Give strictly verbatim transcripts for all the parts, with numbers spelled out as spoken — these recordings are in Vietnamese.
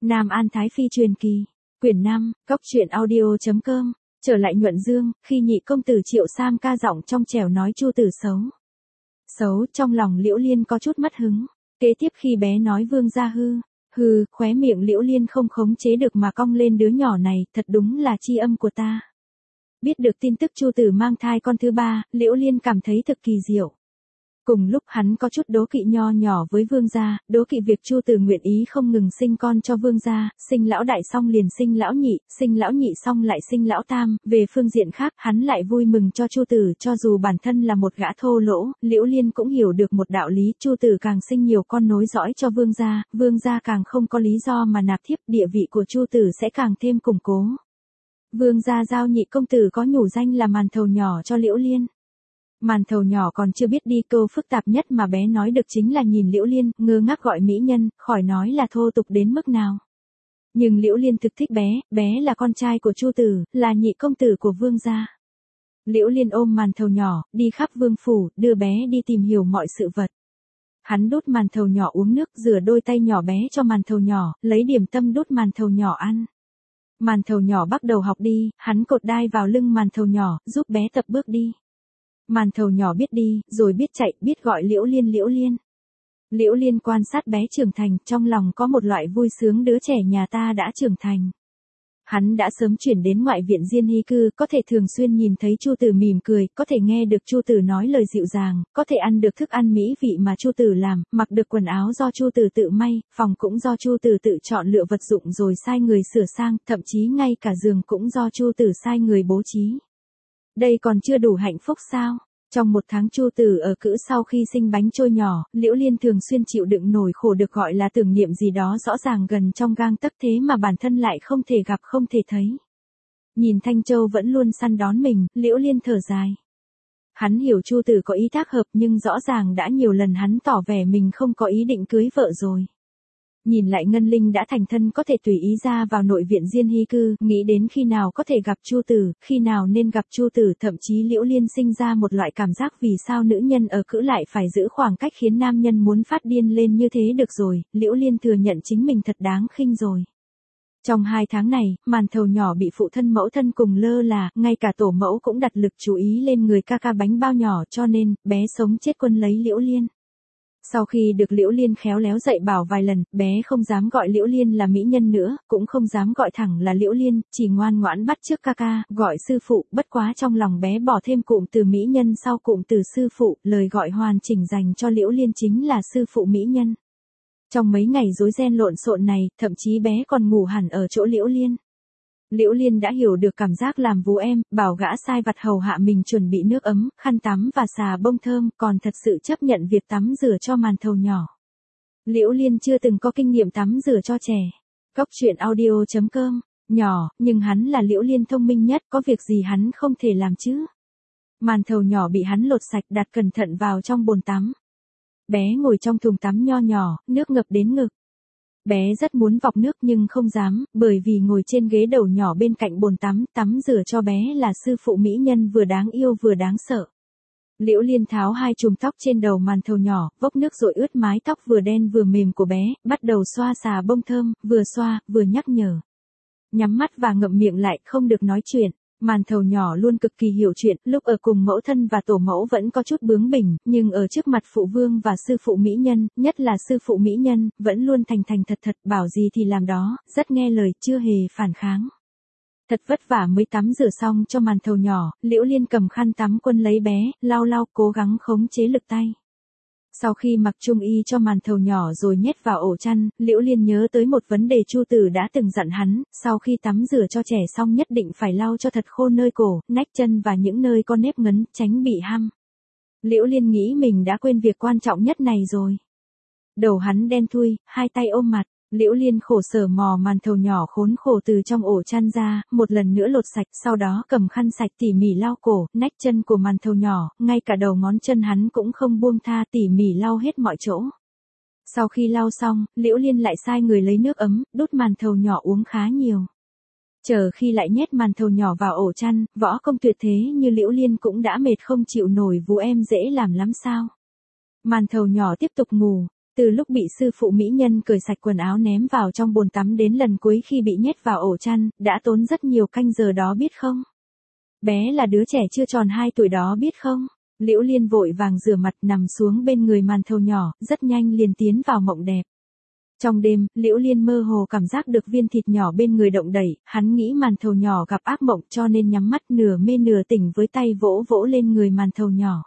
Nam An Thái Phi truyền kỳ, quyển năm, cốc truyện audio chấm com, trở lại Nhuận Dương, khi nhị công tử Triệu Sam ca giọng trong trẻo nói Chu Tử xấu. Xấu, trong lòng Liễu Liên có chút mất hứng. Kế tiếp khi bé nói Vương gia hư, hư, khóe miệng Liễu Liên không khống chế được mà cong lên, đứa nhỏ này, thật đúng là tri âm của ta. Biết được tin tức Chu Tử mang thai con thứ ba, Liễu Liên cảm thấy thực kỳ diệu. Cùng lúc hắn có chút đố kỵ nho nhỏ với Vương gia, đố kỵ việc Chu Tử nguyện ý không ngừng sinh con cho Vương gia, sinh lão đại xong liền sinh lão nhị, sinh lão nhị xong lại sinh lão tam. Về phương diện khác, hắn lại vui mừng cho Chu Tử, cho dù bản thân là một gã thô lỗ. Liễu Liên cũng hiểu được một đạo lý, Chu Tử càng sinh nhiều con nối dõi cho Vương gia, Vương gia càng không có lý do mà nạp thiếp, địa vị của Chu Tử sẽ càng thêm củng cố. Vương gia giao nhị công tử có nhủ danh là Màn Thầu nhỏ cho Liễu Liên. Màn Thầu nhỏ còn chưa biết đi, câu phức tạp nhất mà bé nói được chính là nhìn Liễu Liên, ngơ ngác gọi mỹ nhân, khỏi nói là thô tục đến mức nào. Nhưng Liễu Liên thực thích bé, bé là con trai của Chu Tử, là nhị công tử của Vương gia. Liễu Liên ôm Màn Thầu nhỏ, đi khắp vương phủ, đưa bé đi tìm hiểu mọi sự vật. Hắn đút Màn Thầu nhỏ uống nước, rửa đôi tay nhỏ bé cho Màn Thầu nhỏ, lấy điểm tâm đút Màn Thầu nhỏ ăn. Màn Thầu nhỏ bắt đầu học đi, hắn cột đai vào lưng Màn Thầu nhỏ, giúp bé tập bước đi. Màn Thầu nhỏ biết đi, rồi biết chạy, biết gọi Liễu Liên Liễu Liên. Liễu Liên quan sát bé trưởng thành, trong lòng có một loại vui sướng, đứa trẻ nhà ta đã trưởng thành. Hắn đã sớm chuyển đến ngoại viện Diên Hy cư, có thể thường xuyên nhìn thấy Chu Tử mỉm cười, có thể nghe được Chu Tử nói lời dịu dàng, có thể ăn được thức ăn mỹ vị mà Chu Tử làm, mặc được quần áo do Chu Tử tự may, phòng cũng do Chu Tử tự chọn lựa vật dụng rồi sai người sửa sang, thậm chí ngay cả giường cũng do Chu Tử sai người bố trí. Đây còn chưa đủ hạnh phúc sao? Trong một tháng Chu Tử ở cữ sau khi sinh bánh trôi nhỏ, Liễu Liên thường xuyên chịu đựng nỗi khổ được gọi là tưởng niệm gì đó rõ ràng gần trong gang tấc, thế mà bản thân lại không thể gặp không thể thấy. Nhìn Thanh Châu vẫn luôn săn đón mình, Liễu Liên thở dài. Hắn hiểu Chu Tử có ý tác hợp, nhưng rõ ràng đã nhiều lần hắn tỏ vẻ mình không có ý định cưới vợ rồi. Nhìn lại Ngân Linh đã thành thân có thể tùy ý ra vào nội viện Diên Hy cư, nghĩ đến khi nào có thể gặp Chu Tử, khi nào nên gặp Chu Tử, thậm chí Liễu Liên sinh ra một loại cảm giác vì sao nữ nhân ở cữ lại phải giữ khoảng cách khiến nam nhân muốn phát điên lên như thế được rồi, Liễu Liên thừa nhận chính mình thật đáng khinh rồi. Trong hai tháng này, Màn Thầu nhỏ bị phụ thân mẫu thân cùng lơ là, ngay cả tổ mẫu cũng đặt lực chú ý lên người ca ca bánh bao nhỏ, cho nên, bé sống chết quân lấy Liễu Liên. Sau khi được Liễu Liên khéo léo dạy bảo vài lần, bé không dám gọi Liễu Liên là mỹ nhân nữa, cũng không dám gọi thẳng là Liễu Liên, chỉ ngoan ngoãn bắt chước ca ca, gọi sư phụ, bất quá trong lòng bé bỏ thêm cụm từ mỹ nhân sau cụm từ sư phụ, lời gọi hoàn chỉnh dành cho Liễu Liên chính là sư phụ mỹ nhân. Trong mấy ngày rối ren lộn xộn này, thậm chí bé còn ngủ hẳn ở chỗ Liễu Liên. Liễu Liên đã hiểu được cảm giác làm vú em, bảo gã sai vặt hầu hạ mình chuẩn bị nước ấm, khăn tắm và xà bông thơm, còn thật sự chấp nhận việc tắm rửa cho Màn Thầu nhỏ. Liễu Liên chưa từng có kinh nghiệm tắm rửa cho trẻ. Cốc truyện audio chấm com, nhỏ, nhưng hắn là Liễu Liên thông minh nhất, có việc gì hắn không thể làm chứ. Màn Thầu nhỏ bị hắn lột sạch, đặt cẩn thận vào trong bồn tắm. Bé ngồi trong thùng tắm nho nhỏ, nước ngập đến ngực. Bé rất muốn vọc nước nhưng không dám, bởi vì ngồi trên ghế đầu nhỏ bên cạnh bồn tắm, tắm rửa cho bé là sư phụ mỹ nhân vừa đáng yêu vừa đáng sợ. Liễu Liên tháo hai chùm tóc trên đầu Màn Thầu nhỏ, vốc nước rồi ướt mái tóc vừa đen vừa mềm của bé, bắt đầu xoa xà bông thơm, vừa xoa, vừa nhắc nhở. Nhắm mắt và ngậm miệng lại, không được nói chuyện. Màn Thầu nhỏ luôn cực kỳ hiểu chuyện, lúc ở cùng mẫu thân và tổ mẫu vẫn có chút bướng bỉnh, nhưng ở trước mặt phụ vương và sư phụ mỹ nhân, nhất là sư phụ mỹ nhân, vẫn luôn thành thành thật thật, bảo gì thì làm đó, rất nghe lời, chưa hề phản kháng. Thật vất vả mới tắm rửa xong cho Màn Thầu nhỏ, Liễu Liên cầm khăn tắm quân lấy bé, lau lau, cố gắng khống chế lực tay. Sau khi mặc trung y cho Màn Thầu nhỏ rồi nhét vào ổ chăn, Liễu Liên nhớ tới một vấn đề Chu Tử đã từng dặn hắn, sau khi tắm rửa cho trẻ xong nhất định phải lau cho thật khô nơi cổ, nách chân và những nơi có nếp ngấn, tránh bị hăm. Liễu Liên nghĩ mình đã quên việc quan trọng nhất này rồi. Đầu hắn đen thui, hai tay ôm mặt. Liễu Liên khổ sở mò Màn Thầu nhỏ khốn khổ từ trong ổ chăn ra, một lần nữa lột sạch, sau đó cầm khăn sạch tỉ mỉ lau cổ, nách chân của Màn Thầu nhỏ, ngay cả đầu ngón chân hắn cũng không buông tha, tỉ mỉ lau hết mọi chỗ. Sau khi lau xong, Liễu Liên lại sai người lấy nước ấm, đút Màn Thầu nhỏ uống khá nhiều. Chờ khi lại nhét Màn Thầu nhỏ vào ổ chăn, võ công tuyệt thế như Liễu Liên cũng đã mệt không chịu nổi, vú em dễ làm lắm sao. Màn Thầu nhỏ tiếp tục ngủ. Từ lúc bị sư phụ mỹ nhân cởi sạch quần áo ném vào trong bồn tắm đến lần cuối khi bị nhét vào ổ chăn, đã tốn rất nhiều canh giờ đó biết không? Bé là đứa trẻ chưa tròn hai tuổi đó biết không? Liễu Liên vội vàng rửa mặt nằm xuống bên người màn thầu nhỏ, rất nhanh liền tiến vào mộng đẹp. Trong đêm, Liễu Liên mơ hồ cảm giác được viên thịt nhỏ bên người động đẩy, hắn nghĩ màn thầu nhỏ gặp ác mộng cho nên nhắm mắt nửa mê nửa tỉnh với tay vỗ vỗ lên người màn thầu nhỏ.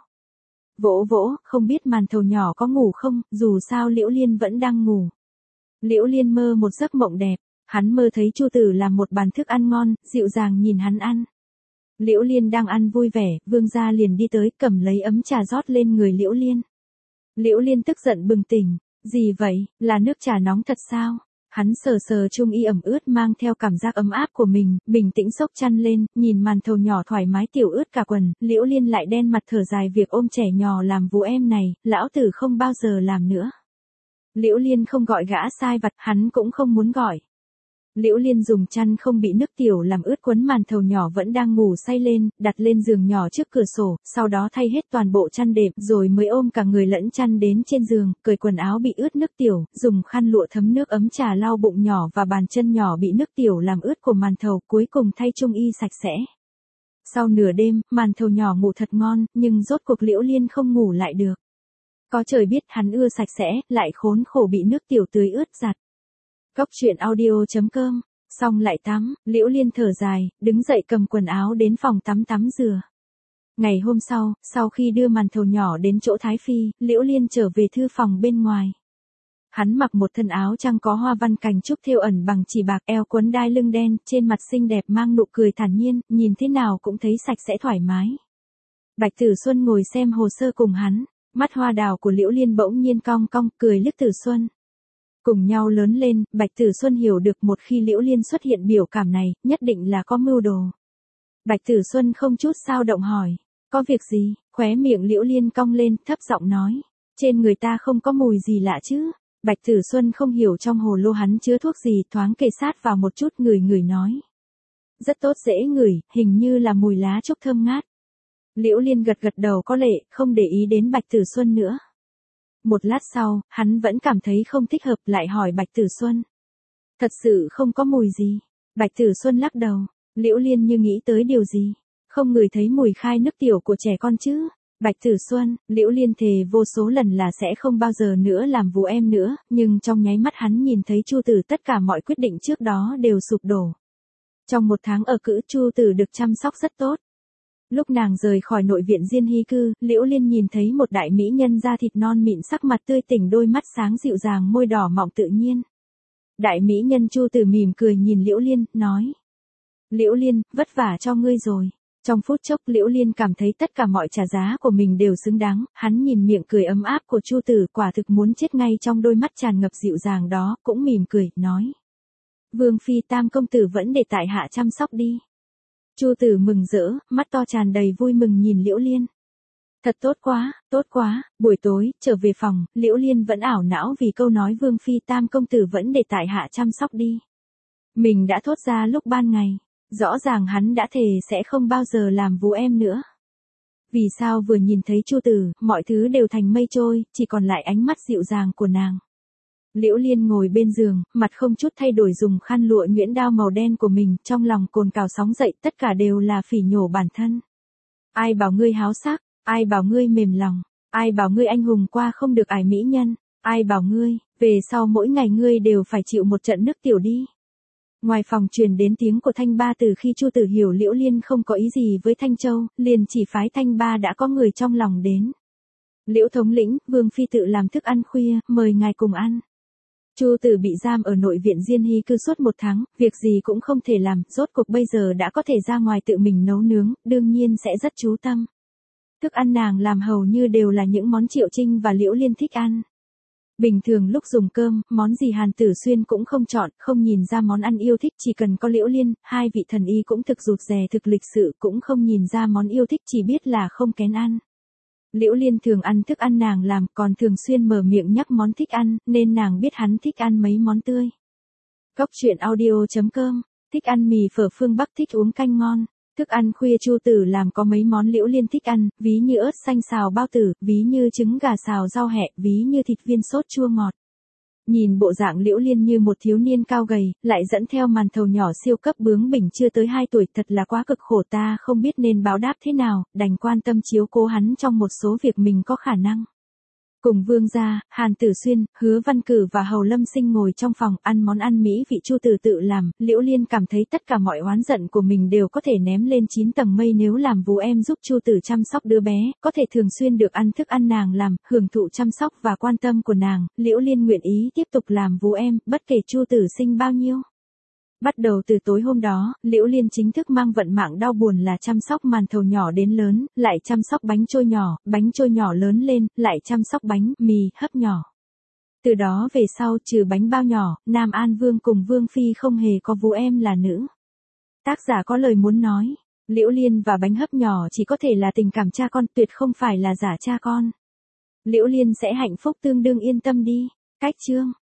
Vỗ vỗ, không biết màn thầu nhỏ có ngủ không, dù sao Liễu Liên vẫn đang ngủ. Liễu Liên mơ một giấc mộng đẹp, hắn mơ thấy Chu Tử làm một bàn thức ăn ngon, dịu dàng nhìn hắn ăn. Liễu Liên đang ăn vui vẻ, Vương gia liền đi tới, cầm lấy ấm trà rót lên người Liễu Liên. Liễu Liên tức giận bừng tỉnh, gì vậy, là nước trà nóng thật sao? Hắn sờ sờ trung y ẩm ướt mang theo cảm giác ấm áp của mình, bình tĩnh xốc chăn lên, nhìn màn thầu nhỏ thoải mái tiểu ướt cả quần, Liễu Liên lại đen mặt thở dài việc ôm trẻ nhỏ làm vú em này, lão tử không bao giờ làm nữa. Liễu Liên không gọi gã sai vặt, hắn cũng không muốn gọi. Liễu Liên dùng chăn không bị nước tiểu làm ướt quấn màn thầu nhỏ vẫn đang ngủ say lên, đặt lên giường nhỏ trước cửa sổ, sau đó thay hết toàn bộ chăn đệm rồi mới ôm cả người lẫn chăn đến trên giường, cởi quần áo bị ướt nước tiểu, dùng khăn lụa thấm nước ấm trà lau bụng nhỏ và bàn chân nhỏ bị nước tiểu làm ướt của màn thầu, cuối cùng thay trung y sạch sẽ. Sau nửa đêm, màn thầu nhỏ ngủ thật ngon, nhưng rốt cuộc Liễu Liên không ngủ lại được. Có trời biết hắn ưa sạch sẽ, lại khốn khổ bị nước tiểu tưới ướt giặt. Cốc truyện audio chấm com, xong lại tắm, Liễu Liên thở dài, đứng dậy cầm quần áo đến phòng tắm tắm rửa. Ngày hôm sau, sau khi đưa màn thầu nhỏ đến chỗ Thái Phi, Liễu Liên trở về thư phòng bên ngoài. Hắn mặc một thân áo trăng có hoa văn cành trúc thêu ẩn bằng chỉ bạc, eo quấn đai lưng đen, trên mặt xinh đẹp mang nụ cười thản nhiên, nhìn thế nào cũng thấy sạch sẽ thoải mái. Bạch Tử Xuân ngồi xem hồ sơ cùng hắn, mắt hoa đào của Liễu Liên bỗng nhiên cong cong, cười liếc Tử Xuân. Cùng nhau lớn lên, Bạch Tử Xuân hiểu được một khi Liễu Liên xuất hiện biểu cảm này, nhất định là có mưu đồ. Bạch Tử Xuân không chút sao động hỏi, có việc gì, khóe miệng Liễu Liên cong lên, thấp giọng nói, trên người ta không có mùi gì lạ chứ. Bạch Tử Xuân không hiểu trong hồ lô hắn chứa thuốc gì, thoáng kề sát vào một chút, ngửi ngửi nói. Rất tốt, dễ ngửi, hình như là mùi lá trúc thơm ngát. Liễu Liên gật gật đầu có lệ, không để ý đến Bạch Tử Xuân nữa. Một lát sau, hắn vẫn cảm thấy không thích hợp, lại hỏi Bạch Tử Xuân. Thật sự không có mùi gì. Bạch Tử Xuân lắc đầu, Liễu Liên như nghĩ tới điều gì. Không ngửi thấy mùi khai nước tiểu của trẻ con chứ. Bạch Tử Xuân, Liễu Liên thề vô số lần là sẽ không bao giờ nữa làm vú em nữa, nhưng trong nháy mắt hắn nhìn thấy Chu Tử, tất cả mọi quyết định trước đó đều sụp đổ. Trong một tháng ở cữ, Chu Tử được chăm sóc rất tốt. Lúc nàng rời khỏi nội viện Diên Hy cư, Liễu Liên nhìn thấy một đại mỹ nhân da thịt non mịn, sắc mặt tươi tỉnh, đôi mắt sáng dịu dàng, môi đỏ mọng tự nhiên. Đại mỹ nhân Chu Tử mỉm cười nhìn Liễu Liên, nói. Liễu Liên, vất vả cho ngươi rồi. Trong phút chốc Liễu Liên cảm thấy tất cả mọi trả giá của mình đều xứng đáng, hắn nhìn miệng cười ấm áp của Chu Tử, quả thực muốn chết ngay trong đôi mắt tràn ngập dịu dàng đó, cũng mỉm cười, nói. Vương phi Tam công tử vẫn để tại hạ chăm sóc đi. Chu Tử mừng rỡ, mắt to tràn đầy vui mừng nhìn Liễu Liên. Thật tốt quá, tốt quá. Buổi tối, trở về phòng, Liễu Liên vẫn ảo não vì câu nói Vương phi Tam công tử vẫn để tại hạ chăm sóc đi. Mình đã thốt ra lúc ban ngày. Rõ ràng hắn đã thề sẽ không bao giờ làm vú em nữa. Vì sao vừa nhìn thấy Chu Tử, mọi thứ đều thành mây trôi, chỉ còn lại ánh mắt dịu dàng của nàng. Liễu Liên ngồi bên giường, mặt không chút thay đổi dùng khăn lụa nhuyễn đao màu đen của mình, trong lòng cồn cào sóng dậy, tất cả đều là phỉ nhổ bản thân. Ai bảo ngươi háo sắc, ai bảo ngươi mềm lòng, ai bảo ngươi anh hùng qua không được ải mỹ nhân, ai bảo ngươi, về sau mỗi ngày ngươi đều phải chịu một trận nước tiểu đi. Ngoài phòng truyền đến tiếng của Thanh Ba, từ khi Chu Tử hiểu Liễu Liên không có ý gì với Thanh Châu, liền chỉ phái Thanh Ba đã có người trong lòng đến. Liễu thống lĩnh, Vương phi tự làm thức ăn khuya, mời ngài cùng ăn. Chu Tử bị giam ở nội viện Diên Hy cư suốt một tháng, việc gì cũng không thể làm, rốt cuộc bây giờ đã có thể ra ngoài tự mình nấu nướng, đương nhiên sẽ rất chú tâm. Thức ăn nàng làm hầu như đều là những món Triệu Trinh và Liễu Liên thích ăn. Bình thường lúc dùng cơm, món gì Hàn Tử Xuyên cũng không chọn, không nhìn ra món ăn yêu thích, chỉ cần có Liễu Liên, hai vị thần y cũng thực rụt rè thực lịch sự, cũng không nhìn ra món yêu thích, chỉ biết là không kén ăn. Liễu Liên thường ăn thức ăn nàng làm, còn thường xuyên mở miệng nhắc món thích ăn, nên nàng biết hắn thích ăn mấy món tươi. Cốc truyện audio chấm com, thích ăn mì phở phương Bắc, thích uống canh ngon. Thức ăn khuya Chu Tử làm có mấy món Liễu Liên thích ăn, ví như ớt xanh xào bao tử, ví như trứng gà xào rau hẹ, ví như thịt viên sốt chua ngọt. Nhìn bộ dạng Liễu Liên như một thiếu niên cao gầy, lại dẫn theo màn thầu nhỏ siêu cấp bướng bỉnh chưa tới hai tuổi, thật là quá cực khổ, ta không biết nên báo đáp thế nào, đành quan tâm chiếu cố hắn trong một số việc mình có khả năng. Cùng Vương gia, Hàn Tử Xuyên, Hứa Văn Cử và Hầu Lâm Sinh ngồi trong phòng ăn món ăn mỹ vị Chu Tử tự làm, Liễu Liên cảm thấy tất cả mọi oán giận của mình đều có thể ném lên chín tầng mây nếu làm vú em giúp Chu Tử chăm sóc đứa bé, có thể thường xuyên được ăn thức ăn nàng làm, hưởng thụ chăm sóc và quan tâm của nàng, Liễu Liên nguyện ý tiếp tục làm vú em, bất kể Chu Tử sinh bao nhiêu. Bắt đầu từ tối hôm đó, Liễu Liên chính thức mang vận mạng đau buồn là chăm sóc màn thầu nhỏ đến lớn, lại chăm sóc bánh trôi nhỏ, bánh trôi nhỏ lớn lên, lại chăm sóc bánh, mì, hấp nhỏ. Từ đó về sau trừ bánh bao nhỏ, Nam An Vương cùng Vương Phi không hề có vú em là nữ. Tác giả có lời muốn nói, Liễu Liên và bánh hấp nhỏ chỉ có thể là tình cảm cha con, tuyệt không phải là giả cha con. Liễu Liên sẽ hạnh phúc tương đương, yên tâm đi. Cách chương